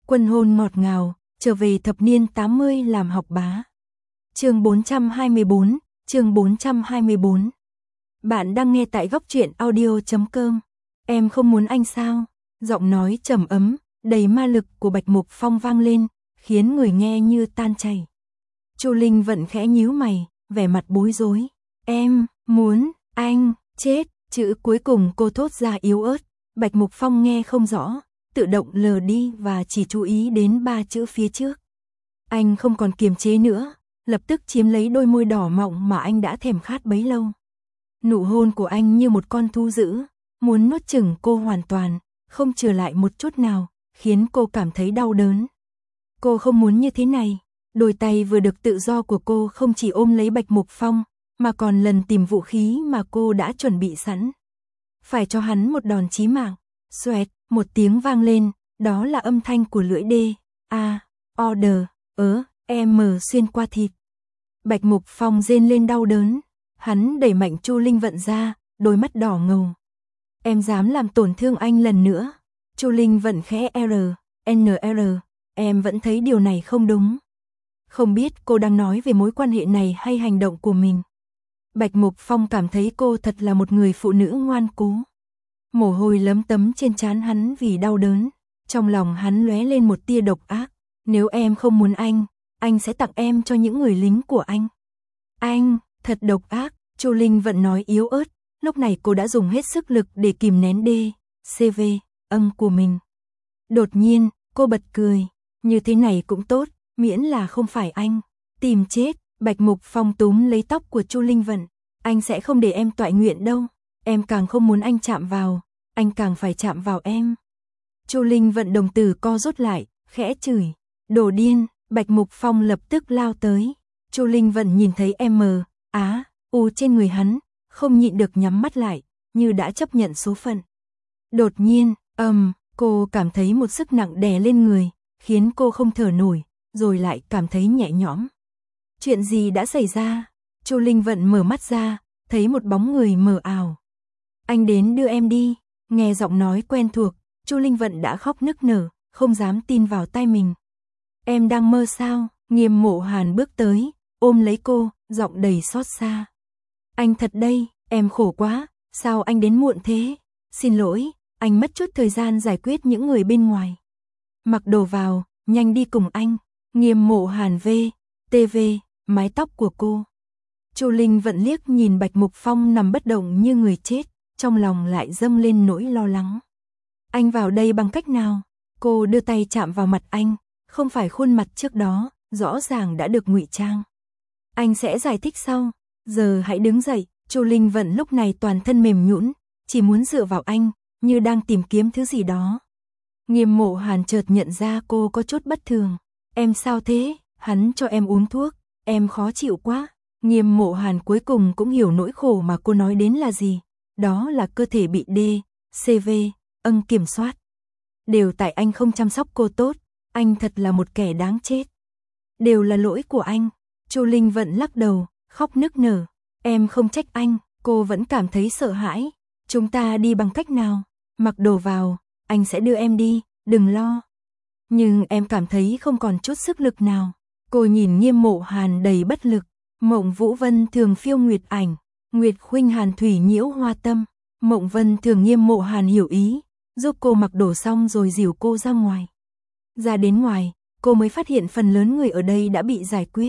Quân hôn ngọt ngào, trở về thập niên 80 làm học bá. Chương 424, chương 424. Bạn đang nghe tại góc truyện audio.com. Em không muốn anh sao? Giọng nói trầm ấm, đầy ma lực của Bạch Mục Phong vang lên, khiến người nghe như tan chảy. Chu Linh Vận khẽ nhíu mày, vẻ mặt bối rối. Em muốn anh chết, chữ cuối cùng cô thốt ra yếu ớt. Bạch Mục Phong nghe không rõ, tự động lờ đi và chỉ chú ý đến 3 chữ phía trước. Anh không còn kiềm chế nữa, lập tức chiếm lấy đôi môi đỏ mọng mà anh đã thèm khát bấy lâu. Nụ hôn của anh như một con thú dữ, muốn nuốt chửng cô hoàn toàn, không chừa lại một chút nào, khiến cô cảm thấy đau đớn. Cô không muốn như thế này, đôi tay vừa được tự do của cô không chỉ ôm lấy Bạch Mục Phong, mà còn lần tìm vũ khí mà cô đã chuẩn bị sẵn. Phải cho hắn một đòn chí mạng. Xoẹt, một tiếng vang lên, đó là âm thanh của lưỡi order, xuyên qua thịt. Bạch Mục Phong rên lên đau đớn, hắn đẩy mạnh Chu Linh Vận ra, đôi mắt đỏ ngầu. Em dám làm tổn thương anh lần nữa. Chu Linh Vận khẽ NR, em vẫn thấy điều này không đúng. Không biết cô đang nói về mối quan hệ này hay hành động của mình. Bạch Mục Phong cảm thấy cô thật là một người phụ nữ ngoan cố. Mồ hôi lấm tấm trên trán hắn vì đau đớn, trong lòng hắn lóe lên một tia độc ác. Nếu em không muốn anh sẽ tặng em cho những người lính của anh. Anh, thật độc ác, Chu Linh Vận nói yếu ớt, lúc này cô đã dùng hết sức lực để kìm nén CV của mình. Đột nhiên, cô bật cười, như thế này cũng tốt, miễn là không phải anh. Tìm chết, Bạch Mục Phong túm lấy tóc của Chu Linh Vận, anh sẽ không để em toại nguyện đâu, em càng không muốn anh chạm vào, anh càng phải chạm vào em. Chu Linh Vận đồng tử co rút lại, khẽ chửi, đồ điên. Bạch Mục Phong lập tức lao tới. Chu Linh Vận nhìn thấy trên người hắn, không nhịn được nhắm mắt lại, như đã chấp nhận số phận. Đột nhiên, cô cảm thấy một sức nặng đè lên người, khiến cô không thở nổi, rồi lại cảm thấy nhẹ nhõm. Chuyện gì đã xảy ra? Chu Linh Vận mở mắt ra, thấy một bóng người mờ ảo. Anh đến đưa em đi. Nghe giọng nói quen thuộc, Chu Linh Vận đã khóc nức nở, không dám tin vào tai mình. Em đang mơ sao? Nghiêm Mộ Hàn bước tới, ôm lấy cô, giọng đầy xót xa. Anh thật đây, em khổ quá, sao anh đến muộn thế? Xin lỗi, anh mất chút thời gian giải quyết những người bên ngoài. Mặc đồ vào, nhanh đi cùng anh. Nghiêm Mộ Hàn TV, mái tóc của cô. Chu Linh Vận liếc nhìn Bạch Mục Phong nằm bất động như người chết, trong lòng lại dâng lên nỗi lo lắng. Anh vào đây bằng cách nào? Cô đưa tay chạm vào mặt anh, không phải khuôn mặt trước đó, rõ ràng đã được ngụy trang. Anh sẽ giải thích sau, giờ hãy đứng dậy. Chu Linh Vận lúc này toàn thân mềm nhũn, chỉ muốn dựa vào anh, như đang tìm kiếm thứ gì đó. Nghiêm Mộ Hàn chợt nhận ra cô có chút bất thường. Em sao thế? Hắn cho em uống thuốc, em khó chịu quá. Nghiêm Mộ Hàn cuối cùng cũng hiểu nỗi khổ mà cô nói đến là gì. Đó là cơ thể bị CV kiểm soát. Đều tại anh không chăm sóc cô tốt, anh thật là một kẻ đáng chết. Đều là lỗi của anh. Chu Linh Vận lắc đầu, khóc nức nở. Em không trách anh, cô vẫn cảm thấy sợ hãi. Chúng ta đi bằng cách nào? Mặc đồ vào, anh sẽ đưa em đi, đừng lo. Nhưng em cảm thấy không còn chút sức lực nào. Cô nhìn Nghiêm Mộ Hàn đầy bất lực. Mộng Vũ Vân thường phiêu nguyệt ảnh, Nguyệt Khuynh Hàn thủy nhiễu hoa tâm. Mộng Vân thường Nghiêm Mộ Hàn hiểu ý, giúp cô mặc đồ xong rồi dìu cô ra ngoài. Ra đến ngoài, cô mới phát hiện phần lớn người ở đây đã bị giải quyết.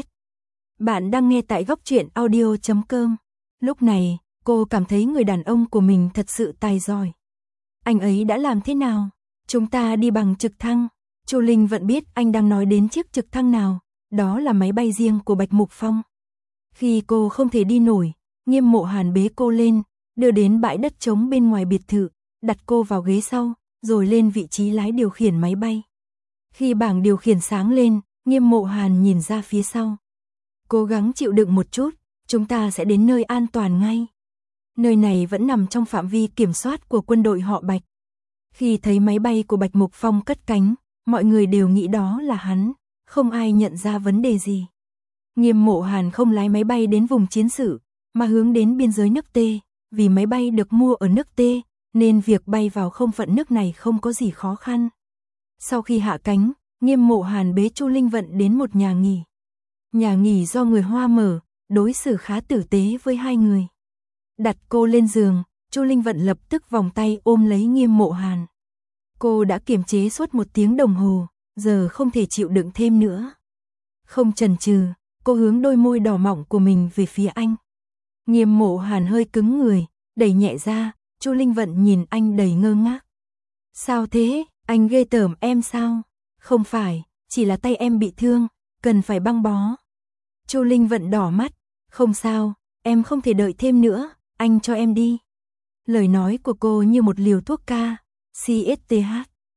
Bạn đang nghe tại góc truyện audio.com. Lúc này, cô cảm thấy người đàn ông của mình thật sự tài giỏi. Anh ấy đã làm thế nào? Chúng ta đi bằng trực thăng. Chu Linh Vận biết anh đang nói đến chiếc trực thăng nào, đó là máy bay riêng của Bạch Mục Phong. Khi cô không thể đi nổi, Nghiêm Mộ Hàn bế cô lên, đưa đến bãi đất trống bên ngoài biệt thự, đặt cô vào ghế sau, rồi lên vị trí lái điều khiển máy bay. Khi bảng điều khiển sáng lên, Nghiêm Mộ Hàn nhìn ra phía sau. Cố gắng chịu đựng một chút, chúng ta sẽ đến nơi an toàn ngay. Nơi này vẫn nằm trong phạm vi kiểm soát của quân đội họ Bạch. Khi thấy máy bay của Bạch Mục Phong cất cánh, mọi người đều nghĩ đó là hắn, không ai nhận ra vấn đề gì. Nghiêm Mộ Hàn không lái máy bay đến vùng chiến sự, mà hướng đến biên giới nước T, vì máy bay được mua ở nước T, nên việc bay vào không phận nước này không có gì khó khăn. Sau khi hạ cánh, Nghiêm Mộ Hàn bế Chu Linh Vận đến một nhà nghỉ. Nhà nghỉ do người Hoa mở, đối xử khá tử tế với hai người. Đặt cô lên giường, Chu Linh Vận lập tức vòng tay ôm lấy Nghiêm Mộ Hàn. Cô đã kiềm chế suốt 1 tiếng đồng hồ, giờ không thể chịu đựng thêm nữa. Không chần chừ, cô hướng đôi môi đỏ mọng của mình về phía anh. Nghiêm Mộ Hàn hơi cứng người, đẩy nhẹ ra, Chu Linh Vận nhìn anh đầy ngơ ngác. Sao thế, anh ghê tởm em sao? Không phải, chỉ là tay em bị thương, cần phải băng bó. Chu Linh Vận đỏ mắt, không sao, em không thể đợi thêm nữa, anh cho em đi. Lời nói của cô như một liều thuốc ca, CSTH.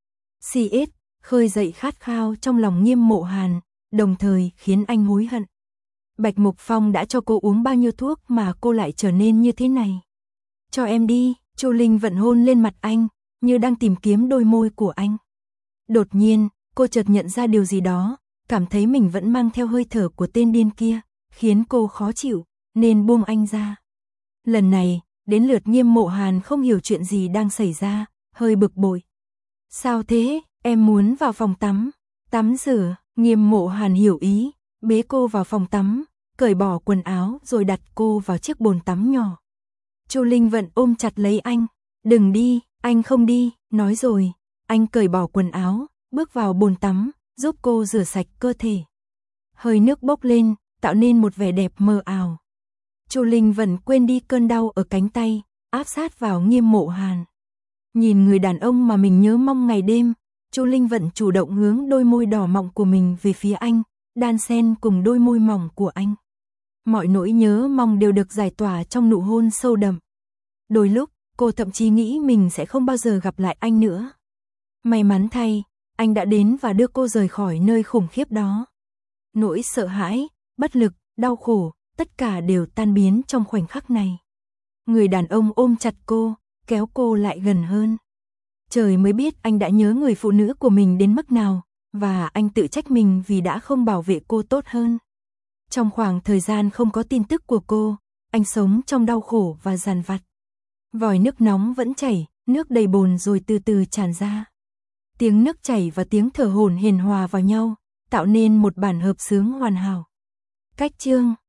CS, khơi dậy khát khao trong lòng Nghiêm Mộ Hàn, đồng thời khiến anh hối hận. Bạch Mục Phong đã cho cô uống bao nhiêu thuốc mà cô lại trở nên như thế này. Cho em đi, Chu Linh Vận hôn lên mặt anh, như đang tìm kiếm đôi môi của anh. Đột nhiên, cô chợt nhận ra điều gì đó, cảm thấy mình vẫn mang theo hơi thở của tên điên kia, khiến cô khó chịu, nên buông anh ra. Lần này, đến lượt Nghiêm Mộ Hàn không hiểu chuyện gì đang xảy ra, hơi bực bội. Sao thế, em muốn vào phòng tắm rửa. Nghiêm Mộ Hàn hiểu ý, bế cô vào phòng tắm, cởi bỏ quần áo rồi đặt cô vào chiếc bồn tắm nhỏ. Chu Linh Vận ôm chặt lấy anh, đừng đi, anh không đi, nói rồi. Anh cởi bỏ quần áo, bước vào bồn tắm, giúp cô rửa sạch cơ thể. Hơi nước bốc lên, tạo nên một vẻ đẹp mờ ảo. Chu Linh Vận quên đi cơn đau ở cánh tay, áp sát vào Nghiêm Mộ Hàn. Nhìn người đàn ông mà mình nhớ mong ngày đêm, Chu Linh Vận chủ động hướng đôi môi đỏ mọng của mình về phía anh, đan xen cùng đôi môi mỏng của anh. Mọi nỗi nhớ mong đều được giải tỏa trong nụ hôn sâu đậm. Đôi lúc, cô thậm chí nghĩ mình sẽ không bao giờ gặp lại anh nữa. May mắn thay, anh đã đến và đưa cô rời khỏi nơi khủng khiếp đó. Nỗi sợ hãi, bất lực, đau khổ, tất cả đều tan biến trong khoảnh khắc này. Người đàn ông ôm chặt cô, kéo cô lại gần hơn. Trời mới biết anh đã nhớ người phụ nữ của mình đến mức nào, và anh tự trách mình vì đã không bảo vệ cô tốt hơn. Trong khoảng thời gian không có tin tức của cô, anh sống trong đau khổ và dằn vặt. Vòi nước nóng vẫn chảy, nước đầy bồn rồi từ từ tràn ra. Tiếng nước chảy và tiếng thở hổn hển hòa vào nhau, tạo nên một bản hợp xướng hoàn hảo. Cách chương